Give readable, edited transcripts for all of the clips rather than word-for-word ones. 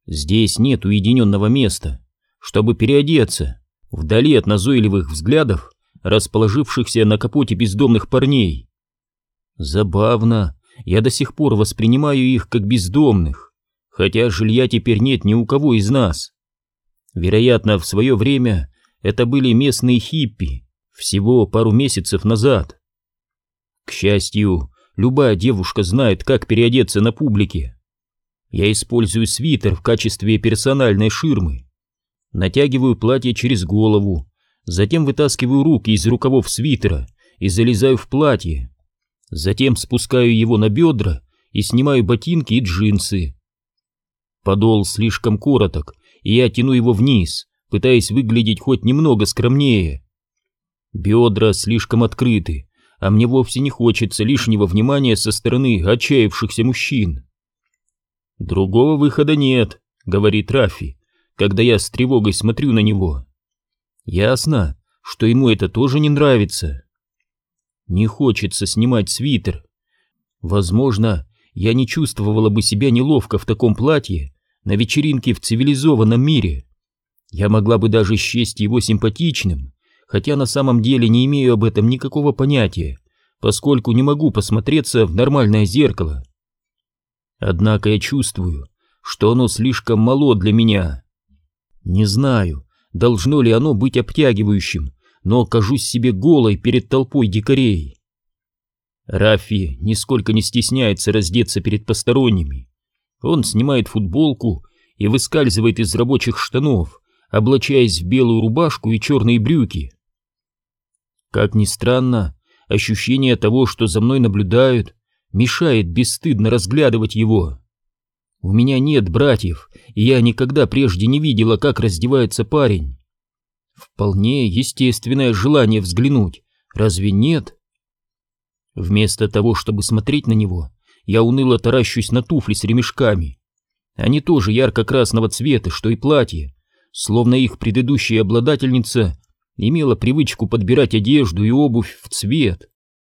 Здесь нет уединенного места, чтобы переодеться, вдали от назойливых взглядов, расположившихся на капоте бездомных парней. Забавно, я до сих пор воспринимаю их как бездомных, хотя жилья теперь нет ни у кого из нас. Вероятно, в свое время это были местные хиппи, всего пару месяцев назад. К счастью, любая девушка знает, как переодеться на публике. Я использую свитер в качестве персональной ширмы. Натягиваю платье через голову, затем вытаскиваю руки из рукавов свитера и залезаю в платье. Затем спускаю его на бедра и снимаю ботинки и джинсы. Подол слишком короток, и я тяну его вниз, пытаясь выглядеть хоть немного скромнее. Бедра слишком открыты, а мне вовсе не хочется лишнего внимания со стороны отчаявшихся мужчин. «Другого выхода нет», — говорит Рафи, когда я с тревогой смотрю на него. Ясно, что ему это тоже не нравится. Не хочется снимать свитер. Возможно, я не чувствовала бы себя неловко в таком платье на вечеринке в цивилизованном мире. Я могла бы даже счесть его симпатичным, хотя на самом деле не имею об этом никакого понятия, поскольку не могу посмотреться в нормальное зеркало. Однако я чувствую, что оно слишком мало для меня. Не знаю, должно ли оно быть обтягивающим, но кажусь себе голой перед толпой дикарей. Рафи нисколько не стесняется раздеться перед посторонними. Он снимает футболку и выскальзывает из рабочих штанов, облачаясь в белую рубашку и черные брюки. Как ни странно, ощущение того, что за мной наблюдают, мешает бесстыдно разглядывать его. У меня нет братьев, и я никогда прежде не видела, как раздевается парень. Вполне естественное желание взглянуть, разве нет? Вместо того, чтобы смотреть на него, я уныло таращусь на туфли с ремешками. Они тоже ярко-красного цвета, что и платье, словно их предыдущая обладательница имела привычку подбирать одежду и обувь в цвет.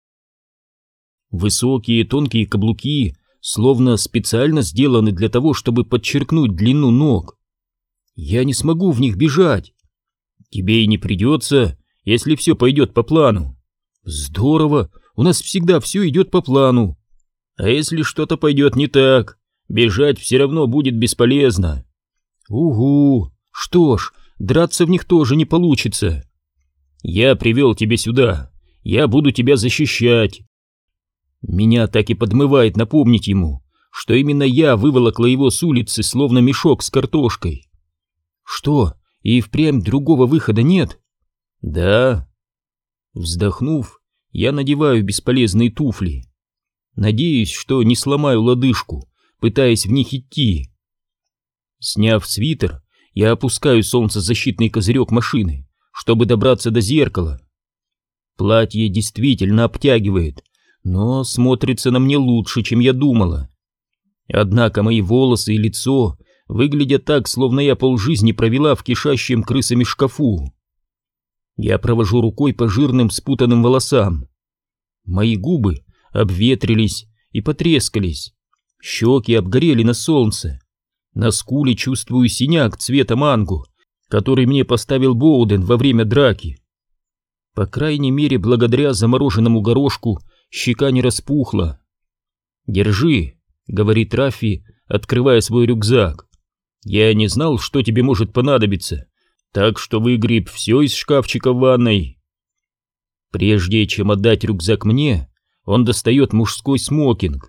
Высокие тонкие каблуки словно специально сделаны для того, чтобы подчеркнуть длину ног. Я не смогу в них бежать. Тебе и не придется, если все пойдет по плану. Здорово, у нас всегда все идет по плану. А если что-то пойдет не так, бежать все равно будет бесполезно. Угу, что ж, драться в них тоже не получится. Я привел тебя сюда, я буду тебя защищать. Меня так и подмывает напомнить ему, что именно я выволокла его с улицы, словно мешок с картошкой. Что, и впрямь другого выхода нет? Да. Вздохнув, я надеваю бесполезные туфли. Надеюсь, что не сломаю лодыжку, пытаясь в них идти. Сняв свитер, я опускаю солнцезащитный козырек машины, чтобы добраться до зеркала. Платье действительно обтягивает, но смотрится на мне лучше, чем я думала. Однако мои волосы и лицо выглядят так, словно я полжизни провела в кишащем крысами шкафу. Я провожу рукой по жирным спутанным волосам. Мои губы обветрились и потрескались, щеки обгорели на солнце. На скуле чувствую синяк цвета манго, который мне поставил Боуден во время драки. По крайней мере, благодаря замороженному горошку щека не распухла. «Держи», — говорит Рафи, открывая свой рюкзак. «Я не знал, что тебе может понадобиться, так что выгреб все из шкафчика в ванной». Прежде чем отдать рюкзак мне, он достает мужской смокинг.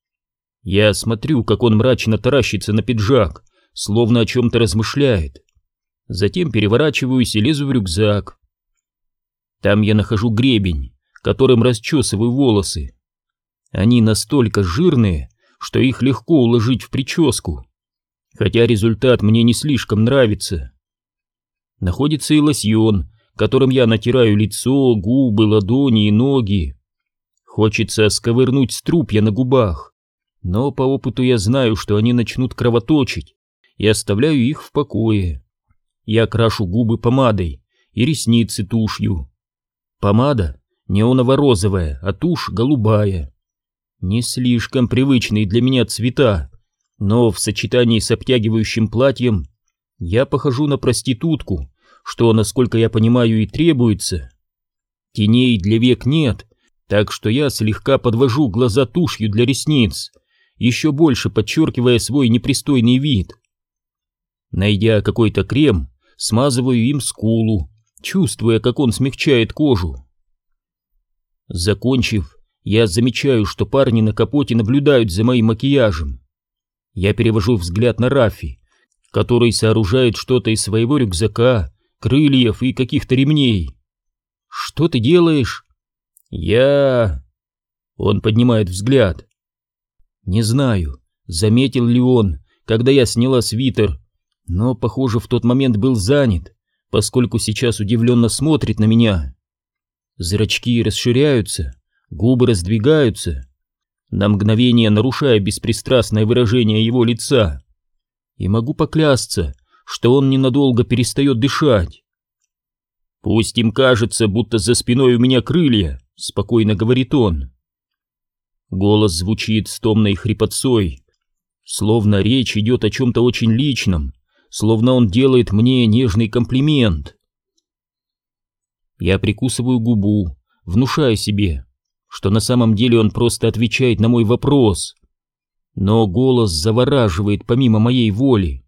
Я смотрю, как он мрачно таращится на пиджак, словно о чем-то размышляет. Затем переворачиваюсь и лезу в рюкзак. Там я нахожу гребень, которым расчесываю волосы. Они настолько жирные, что их легко уложить в прическу, хотя результат мне не слишком нравится. Находится и лосьон, которым я натираю лицо, губы, ладони и ноги. Хочется сковырнуть струпья на губах, но по опыту я знаю, что они начнут кровоточить, и оставляю их в покое. Я крашу губы помадой и ресницы тушью. Помада неоново-розовая, а тушь голубая. Не слишком привычные для меня цвета, но в сочетании с обтягивающим платьем я похожу на проститутку, что, насколько я понимаю, и требуется. Теней для век нет, так что я слегка подвожу глаза тушью для ресниц, еще больше подчеркивая свой непристойный вид. Найдя какой-то крем, смазываю им скулу, чувствуя, как он смягчает кожу. Закончив, я замечаю, что парни на капоте наблюдают за моим макияжем. Я перевожу взгляд на Раффи, который сооружает что-то из своего рюкзака, крыльев и каких-то ремней. «Что ты делаешь?» «Я...» Он поднимает взгляд. Не знаю, заметил ли он, когда я сняла свитер, но, похоже, в тот момент был занят, поскольку сейчас удивленно смотрит на меня. Зрачки расширяются, губы раздвигаются, на мгновение нарушая беспристрастное выражение его лица. И могу поклясться, что он ненадолго перестает дышать. «Пусть им кажется, будто за спиной у меня крылья», — спокойно говорит он. Голос звучит с томной хрипотцой, словно речь идет о чем-то очень личном, словно он делает мне нежный комплимент. Я прикусываю губу, внушая себе, что на самом деле он просто отвечает на мой вопрос, но голос завораживает помимо моей воли.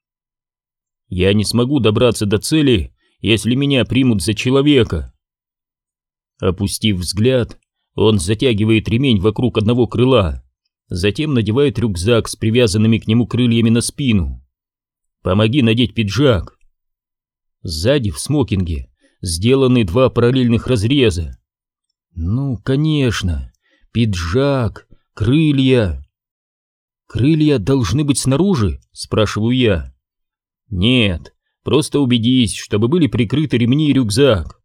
«Я не смогу добраться до цели, если меня примут за человека». Опустив взгляд, он затягивает ремень вокруг одного крыла, затем надевает рюкзак с привязанными к нему крыльями на спину. «Помоги надеть пиджак». Сзади в смокинге сделаны 2 параллельных разреза. Ну, конечно, пиджак, крылья. «Крылья должны быть снаружи?» — спрашиваю я. «Нет, просто убедись, чтобы были прикрыты ремни и рюкзак».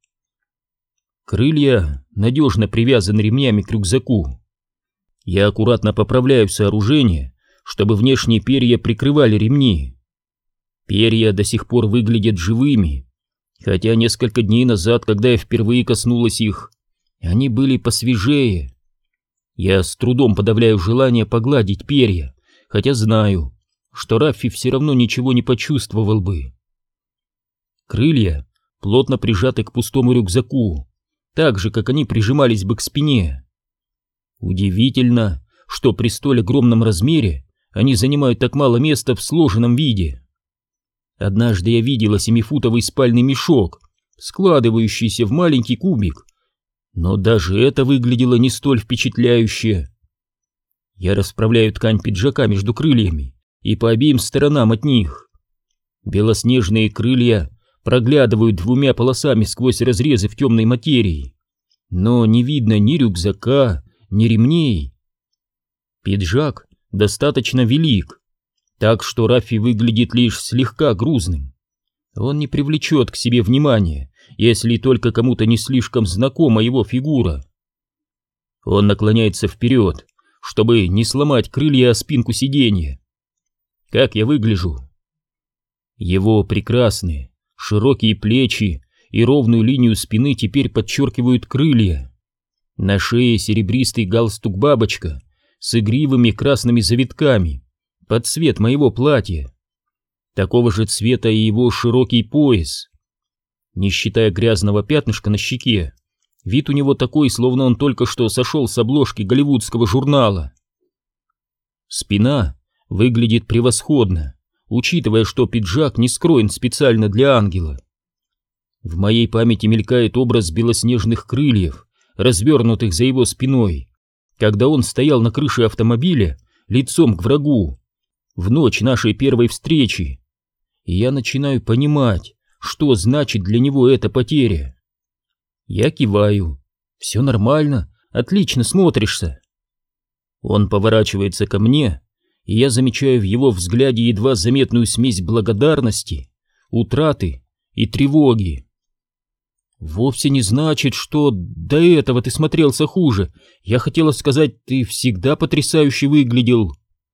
Крылья надежно привязаны ремнями к рюкзаку. Я аккуратно поправляю сооружение, чтобы внешние перья прикрывали ремни. Перья до сих пор выглядят живыми, хотя несколько дней назад, когда я впервые коснулась их, они были посвежее. Я с трудом подавляю желание погладить перья, хотя знаю, что Раффи все равно ничего не почувствовал бы. Крылья плотно прижаты к пустому рюкзаку, так же, как они прижимались бы к спине. Удивительно, что при столь огромном размере они занимают так мало места в сложенном виде. Однажды я видела 7-футовый спальный мешок, складывающийся в маленький кубик, но даже это выглядело не столь впечатляюще. Я расправляю ткань пиджака между крыльями и по обеим сторонам от них. Белоснежные крылья проглядывают 2 полосами сквозь разрезы в темной материи, но не видно ни рюкзака, ни ремней. Пиджак достаточно велик, так что Раффи выглядит лишь слегка грузным. Он не привлечет к себе внимания, если только кому-то не слишком знакома его фигура. Он наклоняется вперед, чтобы не сломать крылья о спинку сиденья. Как я выгляжу? Его прекрасные, широкие плечи и ровную линию спины теперь подчеркивают крылья. На шее серебристый галстук-бабочка с игривыми красными завитками под цвет моего платья. Такого же цвета и его широкий пояс. Не считая грязного пятнышка на щеке, вид у него такой, словно он только что сошел с обложки голливудского журнала. Спина выглядит превосходно, учитывая, что пиджак не скроен специально для ангела. В моей памяти мелькает образ белоснежных крыльев, развернутых за его спиной, когда он стоял на крыше автомобиля лицом к врагу в ночь нашей первой встречи, и я начинаю понимать, что значит для него эта потеря. Я киваю. «Все нормально, отлично смотришься». Он поворачивается ко мне, и я замечаю в его взгляде едва заметную смесь благодарности, утраты и тревоги. «Вовсе не значит, что до этого ты смотрелся хуже. Я хотела сказать, ты всегда потрясающе выглядел».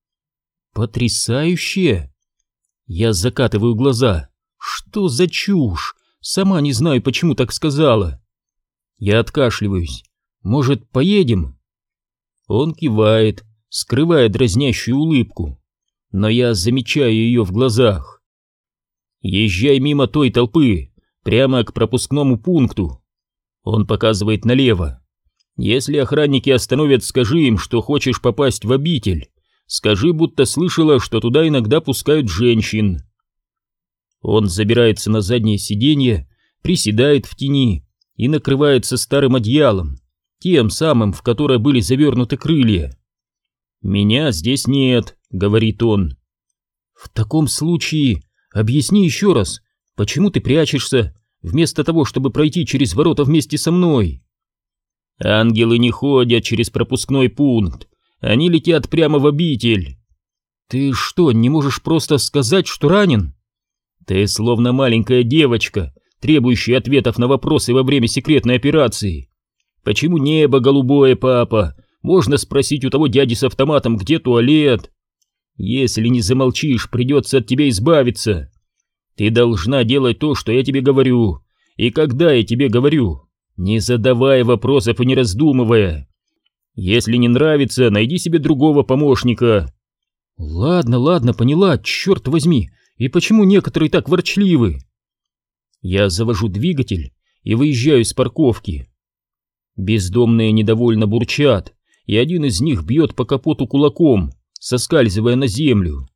«Потрясающе?» Я закатываю глаза. «Что за чушь? Сама не знаю, почему так сказала». Я откашливаюсь. «Может, поедем?» Он кивает, скрывая дразнящую улыбку. но я замечаю ее в глазах. «Езжай мимо той толпы, прямо к пропускному пункту». Он показывает налево. «Если охранники остановят, скажи им, что хочешь попасть в обитель. Скажи, будто слышала, что туда иногда пускают женщин». Он забирается на заднее сиденье, приседает в тени и накрывается старым одеялом, тем самым, в которое были завернуты крылья. «Меня здесь нет», — говорит он. «В таком случае объясни еще раз, почему ты прячешься, вместо того, чтобы пройти через ворота вместе со мной?» «Ангелы не ходят через пропускной пункт, они летят прямо в обитель». «Ты что, не можешь просто сказать, что ранен?» «Ты словно маленькая девочка, требующая ответов на вопросы во время секретной операции. Почему небо голубое, папа? Можно спросить у того дяди с автоматом, где туалет. Если не замолчишь, придется от тебя избавиться. Ты должна делать то, что я тебе говорю. И когда я тебе говорю, не задавая вопросов и не раздумывая. Если не нравится, найди себе другого помощника». «Ладно, поняла, черт возьми. И почему некоторые так ворчливы?» Я завожу двигатель и выезжаю с парковки. Бездомные недовольно бурчат, и один из них бьет по капоту кулаком, соскальзывая на землю.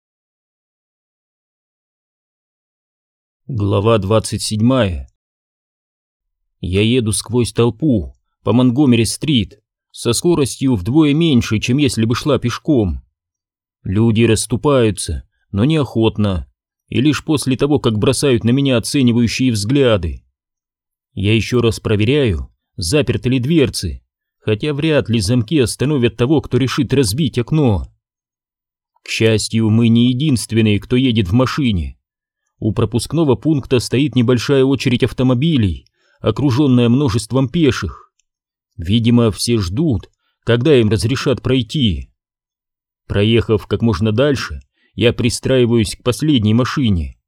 Глава 27. Я еду сквозь толпу по Монгомери-стрит со скоростью вдвое меньше, чем если бы шла пешком. Люди расступаются, но неохотно, и лишь после того, как бросают на меня оценивающие взгляды. Я еще раз проверяю, заперты ли дверцы, хотя вряд ли замки остановят того, кто решит разбить окно. К счастью, мы не единственные, кто едет в машине. У пропускного пункта стоит небольшая очередь автомобилей, окруженная множеством пеших. Видимо, все ждут, когда им разрешат пройти. Проехав как можно дальше, я пристраиваюсь к последней машине.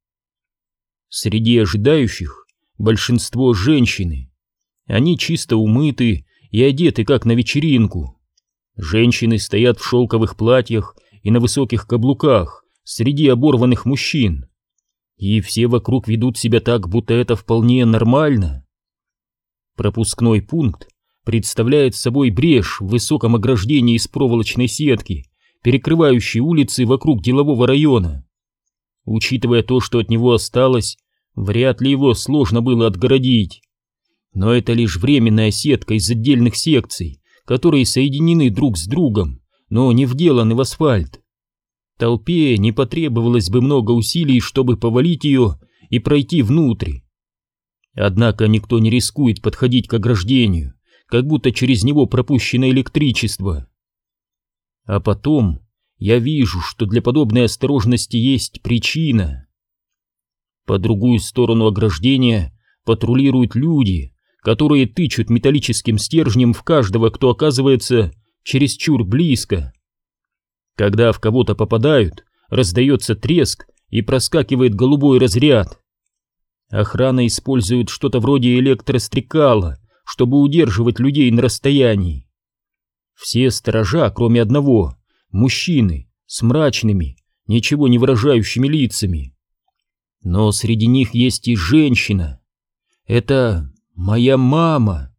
Среди ожидающих большинство женщины. Они чисто умыты и одеты как на вечеринку. Женщины стоят в шелковых платьях и на высоких каблуках среди оборванных мужчин. И все вокруг ведут себя так, будто это вполне нормально. Пропускной пункт представляет собой брешь в высоком ограждении из проволочной сетки, перекрывающей улицы вокруг делового района. Учитывая то, что от него осталось, вряд ли его сложно было отгородить. Но это лишь временная сетка из отдельных секций, которые соединены друг с другом, но не вделаны в асфальт. Толпе не потребовалось бы много усилий, чтобы повалить ее и пройти внутрь. Однако никто не рискует подходить к ограждению, как будто через него пропущено электричество. А потом я вижу, что для подобной осторожности есть причина. По другую сторону ограждения патрулируют люди, которые тычут металлическим стержнем в каждого, кто оказывается чересчур близко. Когда в кого-то попадают, раздается треск и проскакивает голубой разряд. Охрана использует что-то вроде электрострекала, чтобы удерживать людей на расстоянии. Все сторожа, кроме одного, мужчины с мрачными, ничего не выражающими лицами. Но среди них есть и женщина. Это моя мама.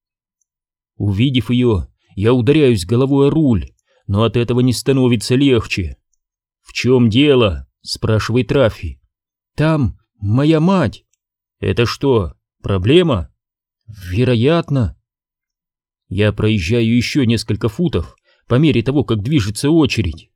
Увидев ее, я ударяюсь головой о руль, но от этого не становится легче. «В чем дело?» — спрашивает Рафи. «Там моя мать». «Это что, проблема?» «Вероятно». Я проезжаю еще несколько футов по мере того, как движется очередь.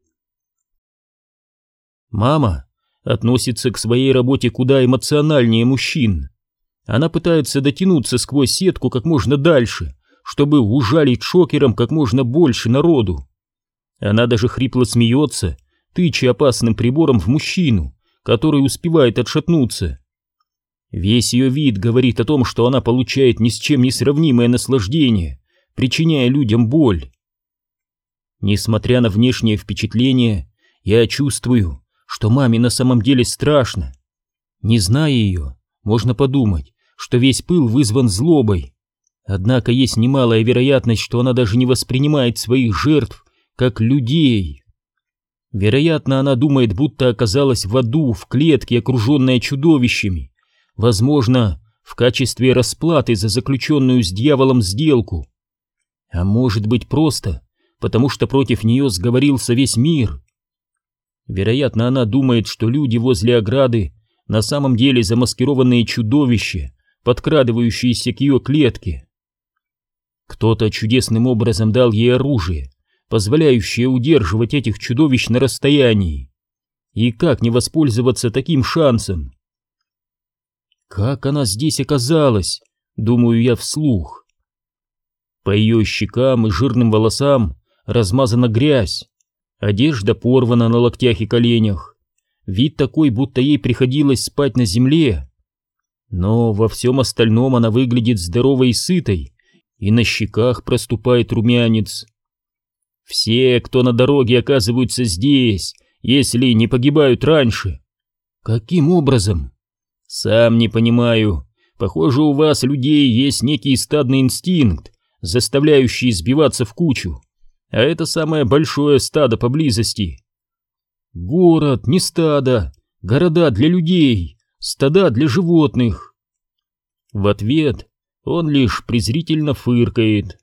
Мама относится к своей работе куда эмоциональнее мужчин. Она пытается дотянуться сквозь сетку как можно дальше, чтобы ужалить шокером как можно больше народу. Она даже хрипло смеется, тыча опасным прибором в мужчину, который успевает отшатнуться. Весь ее вид говорит о том, что она получает ни с чем не сравнимое наслаждение, причиняя людям боль. Несмотря на внешнее впечатление, я чувствую, что маме на самом деле страшно. Не зная ее, можно подумать, что весь пыл вызван злобой. Однако есть немалая вероятность, что она даже не воспринимает своих жертв как людей. Вероятно, она думает, будто оказалась в аду, в клетке, окруженная чудовищами. Возможно, в качестве расплаты за заключенную с дьяволом сделку. А может быть, просто потому что против нее сговорился весь мир. Вероятно, она думает, что люди возле ограды на самом деле замаскированные чудовища, подкрадывающиеся к ее клетке. Кто-то чудесным образом дал ей оружие, позволяющее удерживать этих чудовищ на расстоянии. И как не воспользоваться таким шансом? Как она здесь оказалась, думаю я вслух. По ее щекам и жирным волосам размазана грязь, одежда порвана на локтях и коленях, вид такой, будто ей приходилось спать на земле. Но во всем остальном она выглядит здоровой и сытой, и на щеках проступает румянец. Все, кто на дороге, оказываются здесь, если не погибают раньше. Каким образом? Сам не понимаю. Похоже, у вас, людей, есть некий стадный инстинкт, заставляющий сбиваться в кучу. А это самое большое стадо поблизости. Город, не стадо, города для людей, стада для животных. В ответ он лишь презрительно фыркает.